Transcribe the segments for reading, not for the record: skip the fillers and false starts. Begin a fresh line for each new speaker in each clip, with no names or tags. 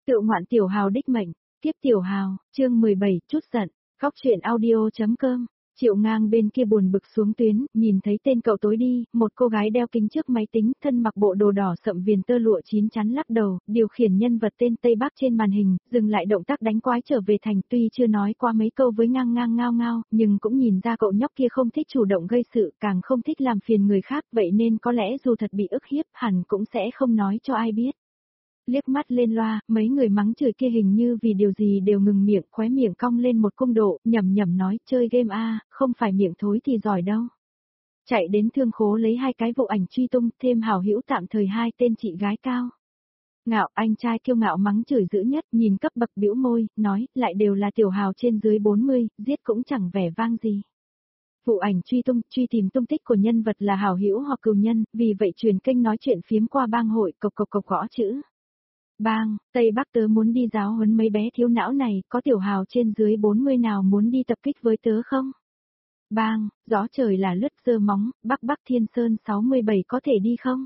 Tự ngoạn tiểu hào đích mệnh, tiếp tiểu hào, chương 17, chút giận, góc truyện audio.com. Triệu Ngang bên kia buồn bực xuống tuyến, nhìn thấy tên cậu tối đi, một cô gái đeo kính trước máy tính, thân mặc bộ đồ đỏ sậm viền tơ lụa chín chắn lắc đầu, điều khiển nhân vật tên Tây Bắc trên màn hình, dừng lại động tác đánh quái trở về thành, tuy chưa nói qua mấy câu với Ngang Ngang ngao ngao, nhưng cũng nhìn ra cậu nhóc kia không thích chủ động gây sự, càng không thích làm phiền người khác, vậy nên có lẽ dù thật bị ức hiếp, hẳn cũng sẽ không nói cho ai biết. Liếc mắt lên loa, mấy người mắng chửi kia hình như vì điều gì đều ngừng miệng, khóe miệng cong lên một cung độ, nhẩm nhẩm nói, chơi game a, không phải miệng thối thì giỏi đâu. Chạy đến thương khố lấy 2 cái vụ ảnh truy tung, thêm hảo hữu tạm thời 2 tên chị gái cao. Ngạo, anh trai kiêu ngạo mắng chửi dữ nhất, nhìn cấp bậc bĩu môi, nói, lại đều là tiểu hào trên dưới 40, giết cũng chẳng vẻ vang gì. Vụ ảnh truy tung, truy tìm tung tích của nhân vật là hảo hữu hoặc cừu nhân, vì vậy truyền kênh nói chuyện phiếm qua bang hội, cộc cộc cộc gõ chữ. Bang, Tây Bắc tớ muốn đi giáo huấn mấy bé thiếu não này, có tiểu hào trên dưới 40 nào muốn đi tập kích với tớ không? Bang, gió trời là lướt giơ móng, Bắc Thiên Sơn 67 có thể đi không?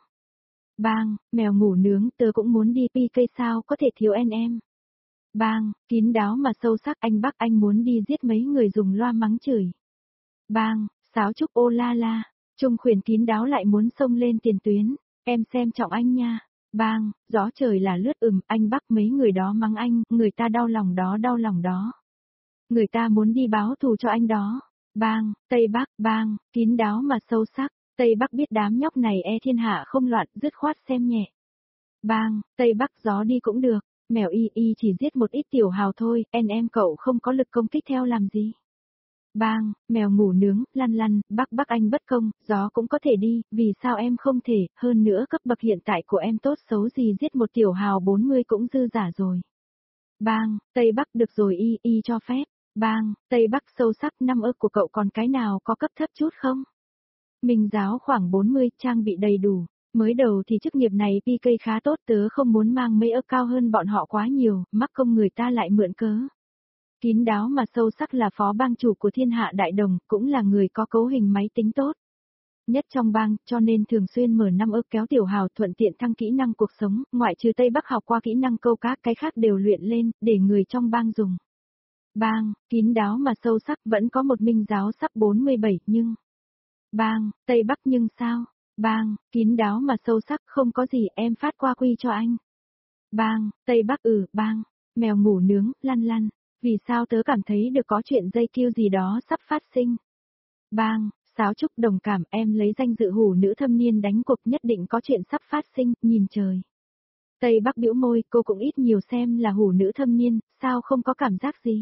Bang, mèo ngủ nướng tớ cũng muốn đi PK sao có thể thiếu em. Bang, kín đáo mà sâu sắc anh Bắc anh muốn đi giết mấy người dùng loa mắng chửi. Bang, sáo trúc ô la la, Trung khuyển kín đáo lại muốn xông lên tiền tuyến, em xem trọng anh nha. Bang, gió trời là lướt anh Bắc mấy người đó mắng anh, người ta đau lòng đó. Người ta muốn đi báo thù cho anh đó. Bang, Tây Bắc, bang, kín đáo mà sâu sắc, Tây Bắc biết đám nhóc này thiên hạ không loạn, dứt khoát xem nhẹ. Bang, Tây Bắc gió đi cũng được, mèo y chỉ giết một ít tiểu hào thôi, em cậu không có lực công kích theo làm gì. Bang, mèo ngủ nướng, lăn, Bắc anh bất công, gió cũng có thể đi, vì sao em không thể, hơn nữa cấp bậc hiện tại của em tốt xấu gì giết một tiểu hào 40 cũng dư giả rồi. Bang, Tây Bắc được rồi y cho phép. Bang, Tây Bắc sâu sắc 5 ức của cậu còn cái nào có cấp thấp chút không? Minh giáo khoảng 40, trang bị đầy đủ. Mới đầu thì chức nghiệp này PK khá tốt, tớ không muốn mang mấy ức cao hơn bọn họ quá nhiều, mắc công người ta lại mượn cớ. Kín đáo mà sâu sắc là phó bang chủ của Thiên Hạ Đại Đồng, cũng là người có cấu hình máy tính tốt. Nhất trong bang, cho nên thường xuyên mở 5 ức kéo tiểu hào thuận tiện thăng kỹ năng cuộc sống, ngoại trừ Tây Bắc học qua kỹ năng câu cá, cái khác đều luyện lên, để người trong bang dùng. Bang, kín đáo mà sâu sắc vẫn có một minh giáo sắp 47 nhưng... Bang, Tây Bắc nhưng sao? Bang, kín đáo mà sâu sắc không có gì em phát qua quy cho anh. Bang, Tây Bắc bang, mèo ngủ nướng, lăn. Vì sao tớ cảm thấy được có chuyện dây kêu gì đó sắp phát sinh? Bang, sáo trúc đồng cảm em lấy danh dự hủ nữ thâm niên đánh cuộc nhất định có chuyện sắp phát sinh, nhìn trời. Tây Bắc bĩu môi, cô cũng ít nhiều xem là hủ nữ thâm niên, sao không có cảm giác gì?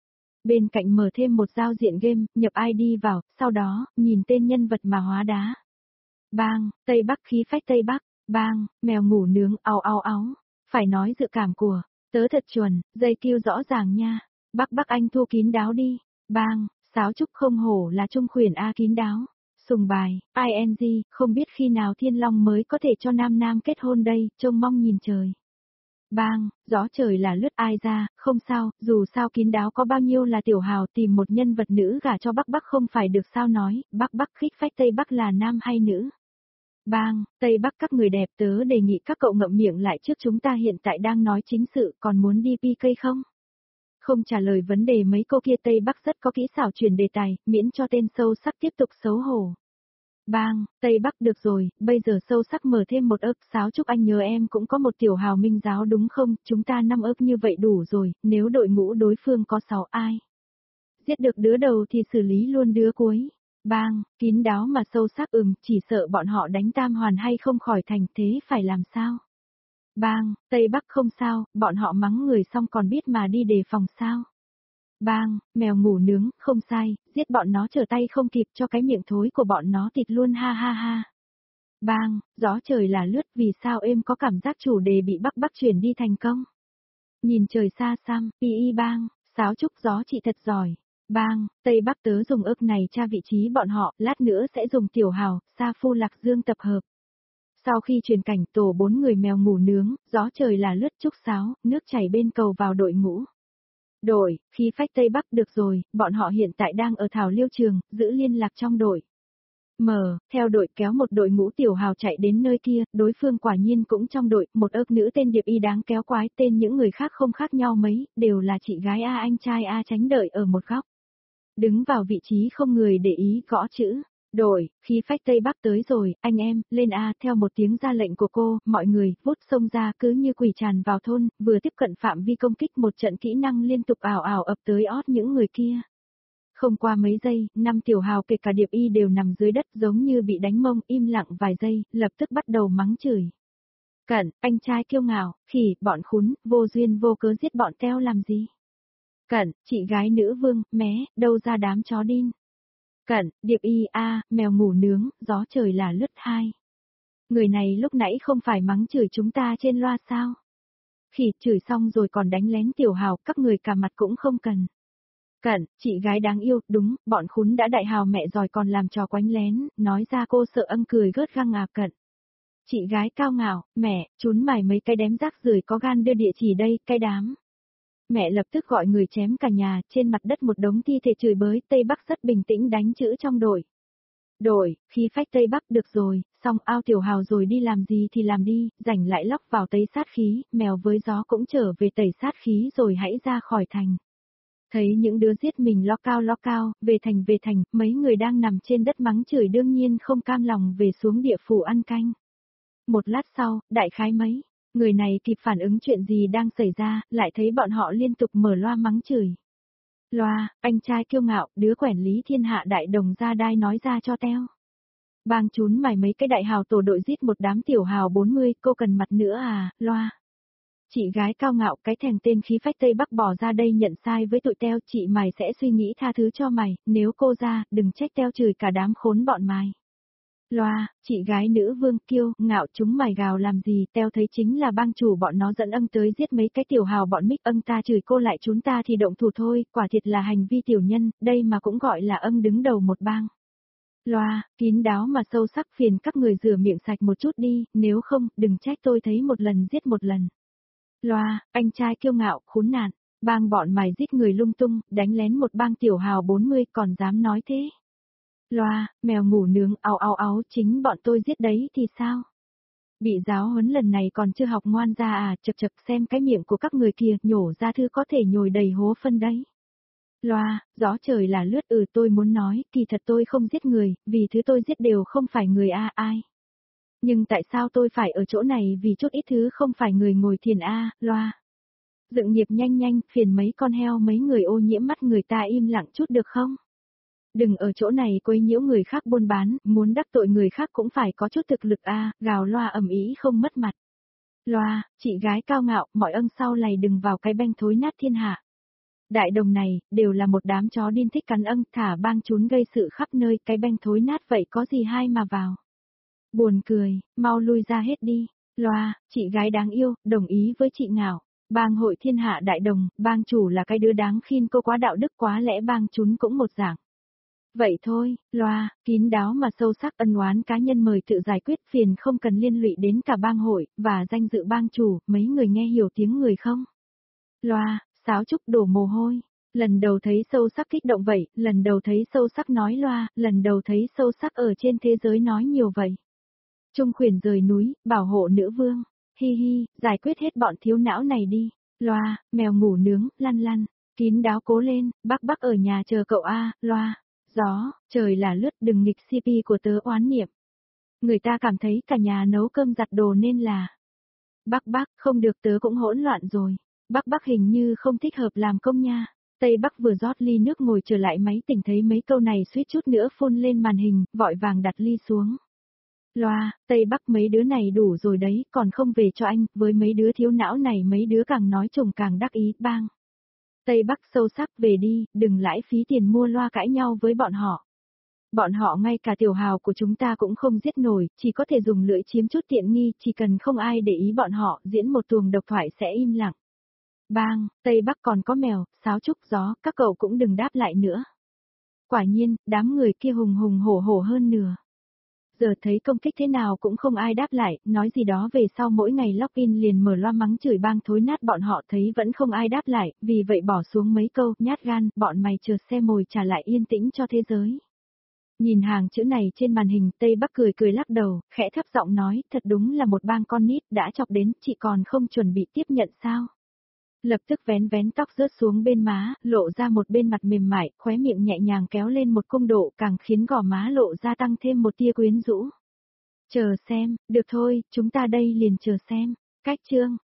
Bên cạnh mở thêm một giao diện game, nhập ID vào, sau đó, nhìn tên nhân vật mà hóa đá. Bang, Tây Bắc khí phách Tây Bắc, bang, mèo ngủ nướng, áo. Phải nói dự cảm của, tớ thật chuẩn, dây kêu rõ ràng nha. Bắc anh thu kín đáo đi. Bang, sáo trúc không hổ là trung khuyển A kín đáo. Sùng bài, ING, không biết khi nào Thiên Long mới có thể cho nam kết hôn đây, trông mong nhìn trời. Bang, gió trời là lướt ai ra, không sao, dù sao kín đáo có bao nhiêu là tiểu hào tìm một nhân vật nữ gả cho Bắc không phải được sao nói, Bắc khích phách Tây Bắc là nam hay nữ. Bang, Tây Bắc các người đẹp tớ đề nghị các cậu ngậm miệng lại trước chúng ta hiện tại đang nói chính sự còn muốn đi PK không? Không trả lời vấn đề mấy cô kia Tây Bắc rất có kỹ xảo chuyển đề tài, miễn cho tên sâu sắc tiếp tục xấu hổ. Bang, Tây Bắc được rồi, bây giờ sâu sắc mở thêm một ức sáo trúc anh nhớ em cũng có một tiểu hào minh giáo đúng không, chúng ta 5 ức như vậy đủ rồi, nếu đội ngũ đối phương có 6 ai. Giết được đứa đầu thì xử lý luôn đứa cuối. Bang, kín đáo mà sâu sắc chỉ sợ bọn họ đánh tam hoàn hay không khỏi thành thế phải làm sao. Bang, Tây Bắc không sao, bọn họ mắng người xong còn biết mà đi đề phòng sao. Bang, mèo ngủ nướng, không sai, giết bọn nó trở tay không kịp cho cái miệng thối của bọn nó thịt luôn ha. Bang, gió trời là lướt vì sao em có cảm giác chủ đề bị Bắc chuyển đi thành công. Nhìn trời xa xăm, bang, sáo trúc gió chị thật giỏi. Bang, Tây Bắc tớ dùng ức này tra vị trí bọn họ, lát nữa sẽ dùng tiểu hào, sa phu lạc dương tập hợp. Sau khi truyền cảnh tổ 4 người mèo ngủ nướng, gió trời là lướt trúc sáo, nước chảy bên cầu vào đội ngũ. Đội, khí phách Tây Bắc được rồi, bọn họ hiện tại đang ở Thảo Liêu Trường, giữ liên lạc trong đội. Theo đội kéo một đội ngũ tiểu hào chạy đến nơi kia, đối phương quả nhiên cũng trong đội, một ớt nữ tên Điệp Y đáng kéo quái, tên những người khác không khác nhau mấy, đều là chị gái A anh trai A tránh đợi ở một góc. Đứng vào vị trí không người để ý gõ chữ. Đội, khi phách Tây Bắc tới rồi, anh em, lên A, theo một tiếng ra lệnh của cô, mọi người, vút xông ra cứ như quỷ tràn vào thôn, vừa tiếp cận phạm vi công kích một trận kỹ năng liên tục ảo ảo ập tới ót những người kia. Không qua mấy giây, 5 tiểu hào kể cả Điệp Y đều nằm dưới đất giống như bị đánh mông, im lặng vài giây, lập tức bắt đầu mắng chửi. Cẩn, anh trai kiêu ngạo, khỉ, bọn khốn, vô duyên vô cớ giết bọn teo làm gì? Cẩn, chị gái nữ vương, mé, đâu ra đám chó đin? Cẩn, Điệp Y a, mèo ngủ nướng, gió trời là lướt hai. Người này lúc nãy không phải mắng chửi chúng ta trên loa sao? Khỉ, chửi xong rồi còn đánh lén tiểu hào, các người cả mặt cũng không cần. Cẩn, chị gái đáng yêu, đúng, bọn khún đã đại hào mẹ rồi còn làm trò quánh lén, nói ra cô sợ ân cười gớt găng à. Cẩn. Chị gái cao ngạo, mẹ, trún mày mấy cái đếm rác rưởi có gan đưa địa chỉ đây, cái đám. Mẹ lập tức gọi người chém cả nhà, trên mặt đất một đống thi thể chửi bới, Tây Bắc rất bình tĩnh đánh chữ trong đội. Đội, khi phách Tây Bắc được rồi, xong ao tiểu hào rồi đi làm gì thì làm đi, rảnh lại lóc vào tấy sát khí, mèo với gió cũng trở về tẩy sát khí rồi hãy ra khỏi thành. Thấy những đứa giết mình lo cao, về thành, mấy người đang nằm trên đất mắng chửi đương nhiên không cam lòng về xuống địa phủ ăn canh. Một lát sau, đại khái mấy, người này kịp phản ứng chuyện gì đang xảy ra, lại thấy bọn họ liên tục mở loa mắng chửi. Loa, anh trai kiêu ngạo, đứa quẻn lý thiên hạ đại đồng ra đai nói ra cho teo. Bang trún mày mấy cái đại hào tổ đội giết một đám tiểu hào 40, cô cần mặt nữa à, loa. Chị gái cao ngạo cái thèm tên khí phách Tây Bắc bỏ ra đây nhận sai với tụi teo, chị mày sẽ suy nghĩ tha thứ cho mày, nếu cô ra, đừng trách teo chửi cả đám khốn bọn mày. Loa, chị gái nữ vương kiêu, ngạo chúng mày gào làm gì, teo thấy chính là bang chủ bọn nó dẫn ân tới giết mấy cái tiểu hào bọn mích ân ta chửi cô lại chúng ta thì động thủ thôi, quả thiệt là hành vi tiểu nhân, đây mà cũng gọi là ân đứng đầu một bang. Loa, kín đáo mà sâu sắc phiền các người rửa miệng sạch một chút đi, nếu không, đừng trách tôi thấy một lần giết một lần. Loa, anh trai kiêu ngạo, khốn nạn, bang bọn mày giết người lung tung, đánh lén một bang tiểu hào 40 còn dám nói thế. Loa, mèo ngủ nướng, áo, chính bọn tôi giết đấy thì sao? Bị giáo huấn lần này còn chưa học ngoan ra à, chật xem cái miệng của các người kia, nhổ ra thứ có thể nhồi đầy hố phân đấy. Loa, gió trời là lướt tôi muốn nói, kỳ thật tôi không giết người, vì thứ tôi giết đều không phải người ai. Nhưng tại sao tôi phải ở chỗ này vì chút ít thứ không phải người ngồi thiền loa. Dựng nghiệp nhanh, phiền mấy con heo mấy người ô nhiễm mắt người ta im lặng chút được không? Đừng ở chỗ này quấy nhiễu người khác buôn bán, muốn đắc tội người khác cũng phải có chút thực lực gào loa ầm ĩ không mất mặt. Loa, chị gái cao ngạo, mọi ân sau này đừng vào cái banh thối nát thiên hạ. Đại đồng này, đều là một đám chó điên thích cắn ân, thả bang trún gây sự khắp nơi, cái banh thối nát vậy có gì hay mà vào. Buồn cười, mau lui ra hết đi. Loa, chị gái đáng yêu, đồng ý với chị Ngạo. Bang hội thiên hạ đại đồng, bang chủ là cái đứa đáng khin cô quá đạo đức quá lẽ bang trún cũng một dạng. Vậy thôi, loa, kín đáo mà sâu sắc ân oán cá nhân mời tự giải quyết phiền không cần liên lụy đến cả bang hội, và danh dự bang chủ, mấy người nghe hiểu tiếng người không? Loa, sáo trúc đổ mồ hôi. Lần đầu thấy sâu sắc kích động vậy, lần đầu thấy sâu sắc nói loa, lần đầu thấy sâu sắc ở trên thế giới nói nhiều vậy. Trung khuyển rời núi, bảo hộ nữ vương. Hi, giải quyết hết bọn thiếu não này đi. Loa, mèo ngủ nướng, lăn. Kín đáo cố lên, bác ở nhà chờ cậu loa. Gió, trời là lướt đừng nghịch CP của tớ oán niệm. Người ta cảm thấy cả nhà nấu cơm giặt đồ nên là. Bác, không được tớ cũng hỗn loạn rồi. Bác hình như không thích hợp làm công nha. Tây Bắc vừa rót ly nước ngồi trở lại máy tỉnh thấy mấy câu này suýt chút nữa phun lên màn hình, vội vàng đặt ly xuống. Loa, Tây Bắc mấy đứa này đủ rồi đấy, còn không về cho anh, với mấy đứa thiếu não này mấy đứa càng nói chồng càng đắc ý, bang. Tây Bắc sâu sắc về đi, đừng lãi phí tiền mua loa cãi nhau với bọn họ. Bọn họ ngay cả tiểu hào của chúng ta cũng không giết nổi, chỉ có thể dùng lưỡi chiếm chút tiện nghi, chỉ cần không ai để ý bọn họ, diễn một tuồng độc thoại sẽ im lặng. Bang, Tây Bắc còn có mèo, sáo trúc gió, các cậu cũng đừng đáp lại nữa. Quả nhiên, đám người kia hùng hổ hơn nửa. Giờ thấy công kích thế nào cũng không ai đáp lại, nói gì đó về sau mỗi ngày login liền mở loa mắng chửi bang thối nát bọn họ thấy vẫn không ai đáp lại, vì vậy bỏ xuống mấy câu, nhát gan, bọn mày chờ xe mồi trả lại yên tĩnh cho thế giới. Nhìn hàng chữ này trên màn hình, Tây Bắc cười cười lắc đầu, khẽ thấp giọng nói, thật đúng là một bang con nít đã chọc đến, chị còn không chuẩn bị tiếp nhận sao? Lập tức vén vén tóc rớt xuống bên má, lộ ra một bên mặt mềm mại, khóe miệng nhẹ nhàng kéo lên một cung độ, càng khiến gò má lộ ra tăng thêm một tia quyến rũ. Chờ xem, được thôi, chúng ta đây liền chờ xem. Cách chương